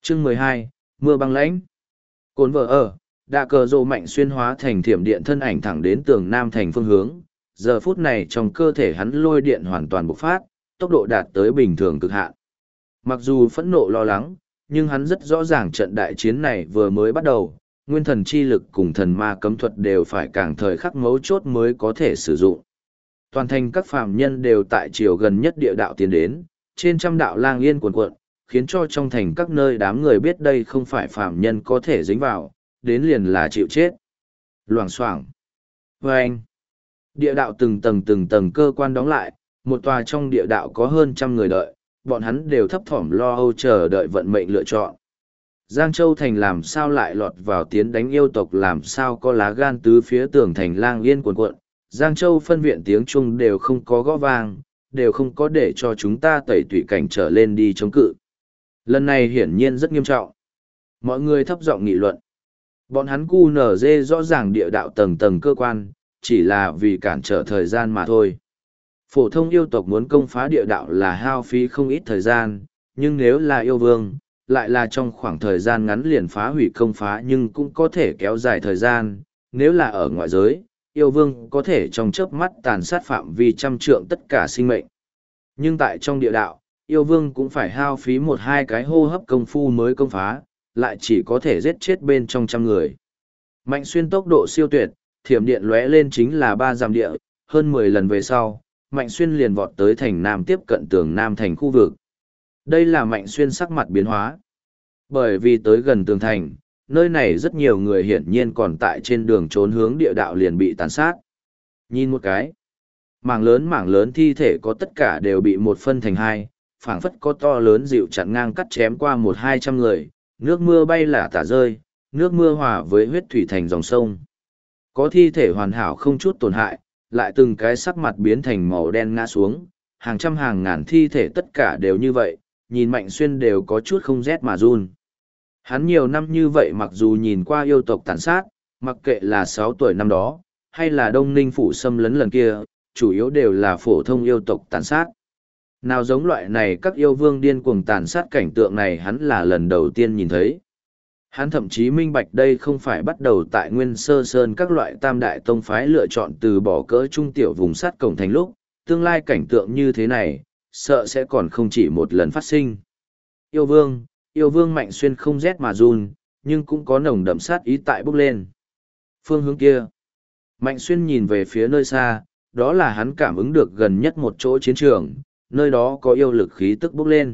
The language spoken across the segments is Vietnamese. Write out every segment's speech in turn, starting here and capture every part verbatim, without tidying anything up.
Chương mười hai, mưa băng lãnh. Cồn vợ ở, đạ cờ rộ mạnh xuyên hóa thành thiểm điện thân ảnh thẳng đến tường nam thành phương hướng. Giờ phút này trong cơ thể hắn lôi điện hoàn toàn bộc phát, tốc độ đạt tới bình thường cực hạn. Mặc dù phẫn nộ lo lắng, nhưng hắn rất rõ ràng trận đại chiến này vừa mới bắt đầu, nguyên thần chi lực cùng thần ma cấm thuật đều phải càng thời khắc mấu chốt mới có thể sử dụng. Toàn thành các phàm nhân đều tại chiều gần nhất địa đạo tiến đến, trên trăm đạo lang yên cuồn cuộn, khiến cho trong thành các nơi đám người biết đây không phải phàm nhân có thể dính vào, đến liền là chịu chết. Loảng xoảng. Vâng. Địa đạo từng tầng từng tầng cơ quan đóng lại, một tòa trong địa đạo có hơn trăm người đợi, bọn hắn đều thấp thỏm lo âu chờ đợi vận mệnh lựa chọn. Giang Châu Thành làm sao lại lọt vào tiến đánh yêu tộc, làm sao có lá gan tứ phía tường thành lang yên cuồn cuộn. Giang Châu phân viện tiếng Trung đều không có gõ vang, đều không có để cho chúng ta tẩy tủy cảnh trở lên đi chống cự. Lần này hiển nhiên rất nghiêm trọng. Mọi người thấp giọng nghị luận. Bọn hắn cu nở dê rõ ràng địa đạo tầng tầng cơ quan, chỉ là vì cản trở thời gian mà thôi. Phổ thông yêu tộc muốn công phá địa đạo là hao phí không ít thời gian, nhưng nếu là yêu vương, lại là trong khoảng thời gian ngắn liền phá hủy công phá nhưng cũng có thể kéo dài thời gian. Nếu là ở ngoại giới, yêu vương có thể trong chớp mắt tàn sát phạm vi trăm trượng tất cả sinh mệnh. Nhưng tại trong địa đạo, yêu vương cũng phải hao phí một hai cái hô hấp công phu mới công phá, lại chỉ có thể giết chết bên trong trăm người. Mạnh xuyên tốc độ siêu tuyệt, thiểm điện lóe lên chính là ba dặm địa, hơn mười lần về sau, Mạnh xuyên liền vọt tới thành nam tiếp cận tường nam thành khu vực. Đây là Mạnh xuyên sắc mặt biến hóa. Bởi vì tới gần tường thành, nơi này rất nhiều người hiển nhiên còn tại trên đường trốn hướng địa đạo liền bị tàn sát. Nhìn một cái, mảng lớn mảng lớn thi thể có tất cả đều bị một phân thành hai, phảng phất có to lớn dịu chặn ngang cắt chém qua một hai trăm người, nước mưa bay lả tả rơi, nước mưa hòa với huyết thủy thành dòng sông. Có thi thể hoàn hảo không chút tổn hại, lại từng cái sắc mặt biến thành màu đen ngã xuống, hàng trăm hàng ngàn thi thể tất cả đều như vậy, nhìn Mạnh xuyên đều có chút không rét mà run. Hắn nhiều năm như vậy mặc dù nhìn qua yêu tộc tàn sát, mặc kệ là sáu tuổi năm đó, hay là Đông Ninh phủ xâm lấn lần kia, chủ yếu đều là phổ thông yêu tộc tàn sát. Nào giống loại này các yêu vương điên cuồng tàn sát cảnh tượng này hắn là lần đầu tiên nhìn thấy. Hắn thậm chí minh bạch đây không phải bắt đầu tại Nguyên Sơ Sơn các loại tam đại tông phái lựa chọn từ bỏ cỡ trung tiểu vùng sát cổng thành lúc, tương lai cảnh tượng như thế này, sợ sẽ còn không chỉ một lần phát sinh. Yêu vương, yêu vương Mạnh xuyên không rét mà run, nhưng cũng có nồng đậm sát ý tại bốc lên. Phương hướng kia, Mạnh xuyên nhìn về phía nơi xa, đó là hắn cảm ứng được gần nhất một chỗ chiến trường, nơi đó có yêu lực khí tức bốc lên.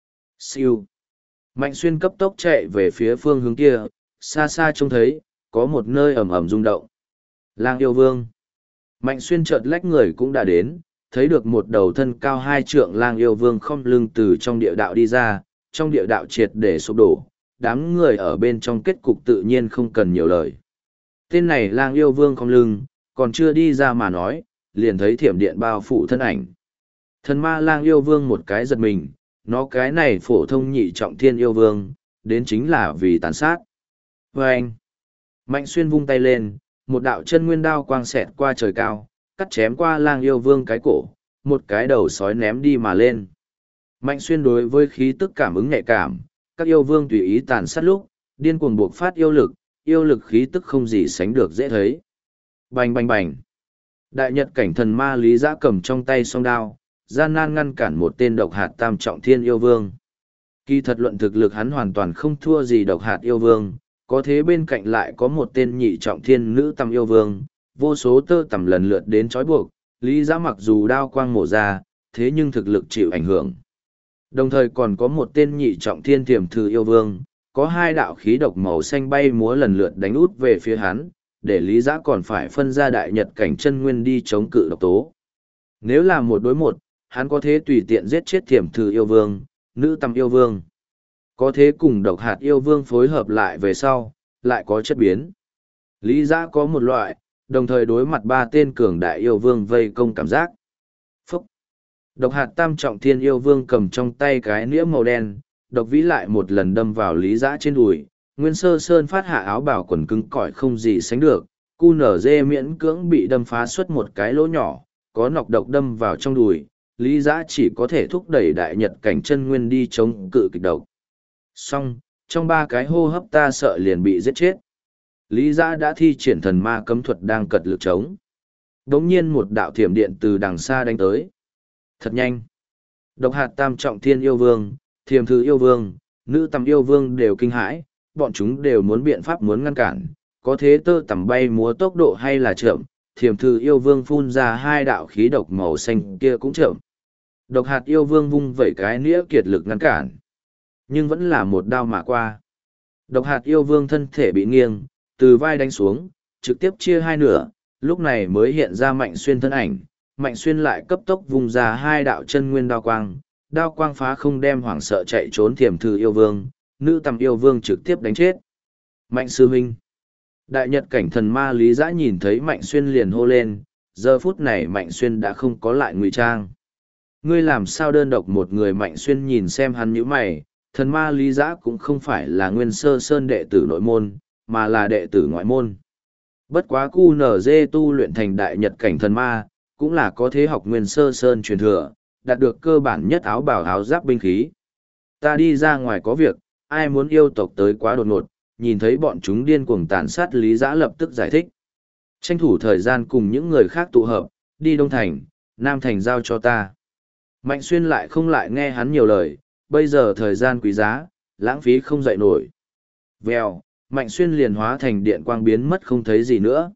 Siêu. Mạnh xuyên cấp tốc chạy về phía phương hướng kia, xa xa trông thấy, có một nơi ẩm ẩm rung động. Lang yêu vương. Mạnh xuyên chợt lách người cũng đã đến, thấy được một đầu thân cao hai trượng lang yêu vương không lưng từ trong địa đạo đi ra, trong địa đạo triệt để sụp đổ, đám người ở bên trong kết cục tự nhiên không cần nhiều lời. Tên này lang yêu vương không lưng, còn chưa đi ra mà nói, liền thấy thiểm điện bao phủ thân ảnh. Thần ma lang yêu vương một cái giật mình, nó cái này phổ thông nhị trọng thiên yêu vương, đến chính là vì tàn sát. Và anh, Mạnh xuyên vung tay lên, một đạo chân nguyên đao quang xẹt qua trời cao, cắt chém qua lang yêu vương cái cổ, một cái đầu sói ném đi mà lên. Mạnh xuyên đối với khí tức cảm ứng nhạy cảm, các yêu vương tùy ý tàn sát lúc, điên cuồng buộc phát yêu lực, yêu lực khí tức không gì sánh được dễ thấy. Bành bành bành. Đại nhật cảnh thần ma Lý Giã cầm trong tay song đao, gian nan ngăn cản một tên độc hạt tam trọng thiên yêu vương. Kỳ thật luận thực lực hắn hoàn toàn không thua gì độc hạt yêu vương, có thế bên cạnh lại có một tên nhị trọng thiên nữ tầm yêu vương, vô số tơ tầm lần lượt đến trói buộc, Lý Giã mặc dù đao quang mổ ra, thế nhưng thực lực chịu ảnh hưởng. Đồng thời còn có một tên nhị trọng thiên tiềm thư yêu vương, có hai đạo khí độc màu xanh bay múa lần lượt đánh út về phía hắn, để Lý Giã còn phải phân ra đại nhật cảnh chân nguyên đi chống cự độc tố. Nếu là một đối một, hắn có thể tùy tiện giết chết thiểm thư yêu vương, nữ tầm yêu vương. Có thế cùng độc hạt yêu vương phối hợp lại về sau, lại có chất biến. Lý Giã có một loại, đồng thời đối mặt ba tên cường đại yêu vương vây công cảm giác. Phúc! Độc hạt tam trọng thiên yêu vương cầm trong tay cái nĩa màu đen, độc vĩ lại một lần đâm vào Lý Giã trên đùi. Nguyên Sơ Sơn phát hạ áo bảo quần cứng cỏi không gì sánh được, cu nở dê miễn cưỡng bị đâm phá xuất một cái lỗ nhỏ, có nọc độc đâm vào trong đùi, Lý Giã chỉ có thể thúc đẩy đại nhật cảnh chân nguyên đi chống cự kịch độc. Song, trong ba cái hô hấp ta sợ liền bị giết chết. Lý Giã đã thi triển thần ma cấm thuật đang cật lực chống. Đống nhiên một đạo thiểm điện từ đằng xa đánh tới. Thật nhanh. Độc hạt tam trọng thiên yêu vương, thiềm thư yêu vương, nữ tầm yêu vương đều kinh hãi, bọn chúng đều muốn biện pháp muốn ngăn cản, có thế tơ tầm bay múa tốc độ hay là chậm, thiềm thư yêu vương phun ra hai đạo khí độc màu xanh kia cũng chậm. Độc hạt yêu vương vung vẩy cái nĩa kiệt lực ngăn cản, nhưng vẫn là một đao mà qua. Độc hạt yêu vương thân thể bị nghiêng, từ vai đánh xuống, trực tiếp chia hai nửa, lúc này mới hiện ra Mạnh Xuyên thân ảnh. Mạnh Xuyên lại cấp tốc vung ra hai đạo chân nguyên đao quang, đao quang phá không đem hoảng sợ chạy trốn thiềm thư yêu vương, nữ tầm yêu vương trực tiếp đánh chết. Mạnh sư huynh. Đại nhật cảnh thần ma Lý Giã nhìn thấy Mạnh Xuyên liền hô lên, giờ phút này Mạnh Xuyên đã không có lại ngụy trang. Ngươi làm sao đơn độc một người? Mạnh Xuyên nhìn xem hắn nhíu mày, thần ma Lý Giã cũng không phải là Nguyên Sơ Sơn đệ tử nội môn, mà là đệ tử ngoại môn. Bất quá cu nở dê tu luyện thành đại nhật cảnh thần ma, cũng là có thế học Nguyên Sơ Sơn truyền thừa, đạt được cơ bản nhất áo bào áo giáp binh khí. Ta đi ra ngoài có việc, ai muốn yêu tộc tới quá đột ngột, nhìn thấy bọn chúng điên cuồng tàn sát Lý Giã lập tức giải thích. Tranh thủ thời gian cùng những người khác tụ hợp, đi Đông Thành, Nam Thành giao cho ta. Mạnh Xuyên lại không lại nghe hắn nhiều lời, bây giờ thời gian quý giá, lãng phí không dậy nổi. Vèo, Mạnh Xuyên liền hóa thành điện quang biến mất không thấy gì nữa.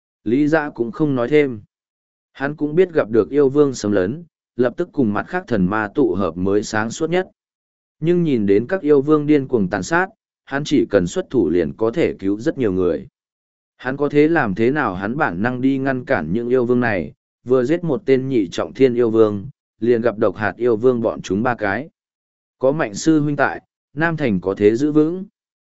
Lý Giã cũng không nói thêm. Hắn cũng biết gặp được yêu vương xâm lấn, lập tức cùng mặt khác thần ma tụ hợp mới sáng suốt nhất. Nhưng nhìn đến các yêu vương điên cuồng tàn sát, hắn chỉ cần xuất thủ liền có thể cứu rất nhiều người. Hắn có thế làm thế nào hắn bản năng đi ngăn cản những yêu vương này, vừa giết một tên nhị trọng thiên yêu vương, liền gặp độc hạt yêu vương bọn chúng ba cái. Có Mạnh sư huynh tại, Nam Thành có thế giữ vững.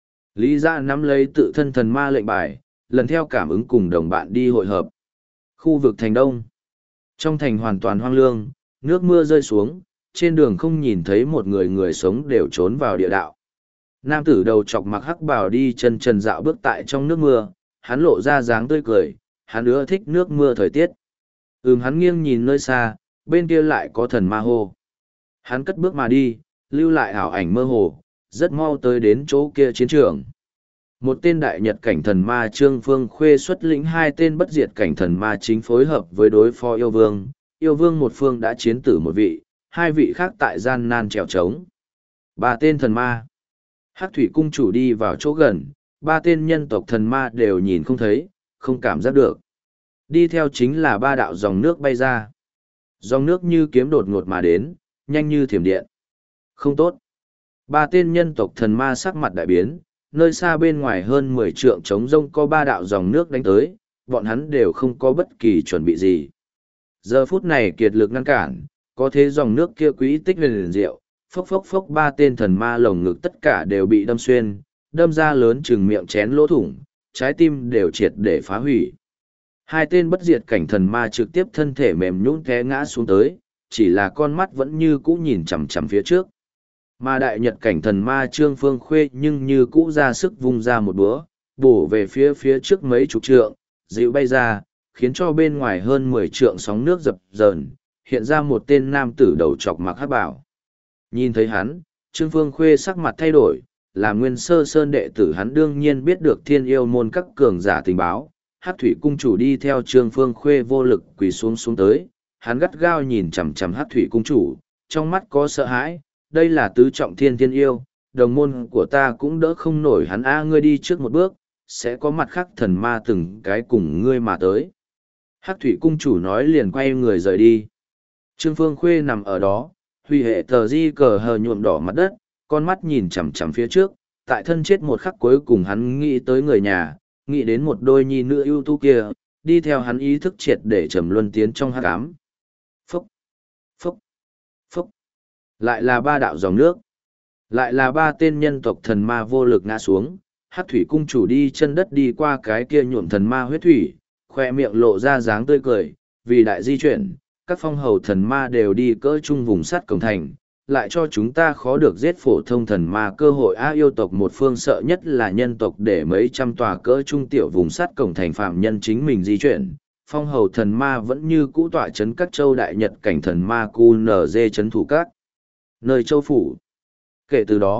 Lý Giã nắm lấy tự thân thần ma lệnh bài, lần theo cảm ứng cùng đồng bạn đi hội hợp. Khu vực thành đông. Trong thành hoàn toàn hoang lương, nước mưa rơi xuống, trên đường không nhìn thấy một người người sống đều trốn vào địa đạo. Nam tử đầu chọc mặc hắc bào đi chân trần dạo bước tại trong nước mưa, hắn lộ ra dáng tươi cười, hắn ưa thích nước mưa thời tiết. Ừm hắn nghiêng nhìn nơi xa, bên kia lại có thần ma hô. Hắn cất bước mà đi, lưu lại ảo ảnh mơ hồ, rất mau tới đến chỗ kia chiến trường. Một tên đại nhật cảnh thần ma Trương Phương Khuê xuất lĩnh hai tên bất diệt cảnh thần ma chính phối hợp với đối phó yêu vương. Yêu vương một phương đã chiến tử một vị, hai vị khác tại gian nan trèo trống. Ba tên thần ma. Hắc thủy cung chủ đi vào chỗ gần, ba tên nhân tộc thần ma đều nhìn không thấy, không cảm giác được. Đi theo chính là ba đạo dòng nước bay ra. Dòng nước như kiếm đột ngột mà đến, nhanh như thiểm điện. Không tốt. Ba tên nhân tộc thần ma sắc mặt đại biến, nơi xa bên ngoài hơn mười trượng trống rông có ba đạo dòng nước đánh tới, bọn hắn đều không có bất kỳ chuẩn bị gì. Giờ phút này kiệt lực ngăn cản, có thế dòng nước kia quý tích huyền liền diệu, phốc phốc phốc ba tên thần ma lồng ngực tất cả đều bị đâm xuyên, đâm ra lớn chừng miệng chén lỗ thủng, trái tim đều triệt để phá hủy. Hai tên bất diệt cảnh thần ma trực tiếp thân thể mềm nhũn té ngã xuống tới, chỉ là con mắt vẫn như cũ nhìn chằm chằm phía trước. Mà đại nhật cảnh thần ma Trương Phương Khuê nhưng như cũ ra sức vung ra một búa, bổ về phía phía trước mấy chục trượng, dịu bay ra, khiến cho bên ngoài hơn mười trượng sóng nước dập dờn, hiện ra một tên nam tử đầu chọc mặc hắc bào. Nhìn thấy hắn, Trương Phương Khuê sắc mặt thay đổi, là Nguyên Sơ Sơn đệ tử hắn đương nhiên biết được thiên yêu môn các cường giả tình báo. Hắc thủy cung chủ đi theo Trương Phương Khuê vô lực quỳ xuống xuống tới, hắn gắt gao nhìn chằm chằm Hắc thủy cung chủ, trong mắt có sợ hãi, đây là tứ trọng thiên thiên yêu, đồng môn của ta cũng đỡ không nổi hắn. A ngươi đi trước một bước, sẽ có mặt khác thần ma từng cái cùng ngươi mà tới. Hắc thủy cung chủ nói liền quay người rời đi. Trương Phương Khuê nằm ở đó, huy hệ tờ di cờ hờ nhuộm đỏ mặt đất, con mắt nhìn chằm chằm phía trước, tại thân chết một khắc cuối cùng hắn nghĩ tới người nhà, nghĩ đến một đôi nhi nữ ưu tú kia, đi theo hắn ý thức triệt để trầm luân tiến trong hắc ám. Phúc, phúc, phúc. Lại là ba đạo dòng nước. Lại là ba tên nhân tộc thần ma vô lực ngã xuống, Hắc thủy cung chủ đi chân đất đi qua cái kia nhuộm thần ma huyết thủy, khoe miệng lộ ra dáng tươi cười, vì đại di chuyển, các phong hầu thần ma đều đi cỡ chung vùng sắt cổng thành, lại cho chúng ta khó được giết phổ thông thần ma cơ hội. A yêu tộc một phương sợ nhất là nhân tộc để mấy trăm tòa cỡ trung tiểu vùng sắt cổng thành phạm nhân chính mình di chuyển. Phong hầu thần ma vẫn như cũ tỏa chấn các châu đại nhật cảnh thần ma cu nở dê chấn thủ các nơi châu phủ. Kể từ đó,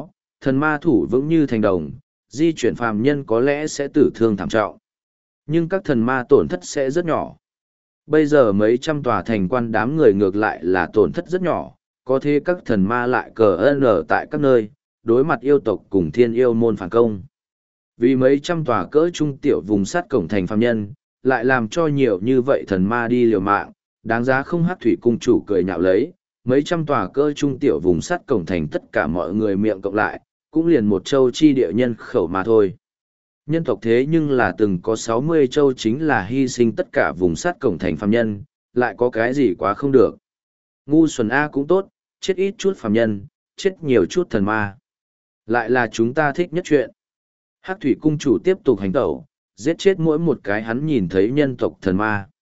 Thần ma thủ vững như thành đồng, di chuyển phàm nhân có lẽ sẽ tử thương thảm trọng. Nhưng các thần ma tổn thất sẽ rất nhỏ. Bây giờ mấy trăm tòa thành quan đám người ngược lại là tổn thất rất nhỏ, có thế các thần ma lại cờ ân ở tại các nơi, đối mặt yêu tộc cùng thiên yêu môn phản công. Vì mấy trăm tòa cỡ trung tiểu vùng sát cổng thành phàm nhân, lại làm cho nhiều như vậy thần ma đi liều mạng, đáng giá không. Hắc thủy cung chủ cười nhạo lấy, mấy trăm tòa cỡ trung tiểu vùng sát cổng thành tất cả mọi người miệng cộng lại, cũng liền một châu chi địa nhân khẩu mà thôi. Nhân tộc thế nhưng là từng có sáu mươi châu chính là hy sinh tất cả vùng sát cổng thành phàm nhân, lại có cái gì quá không được. Ngu xuẩn A cũng tốt, chết ít chút phàm nhân, chết nhiều chút thần ma. Lại là chúng ta thích nhất chuyện. Hắc thủy cung chủ tiếp tục hành tẩu, giết chết mỗi một cái hắn nhìn thấy nhân tộc thần ma.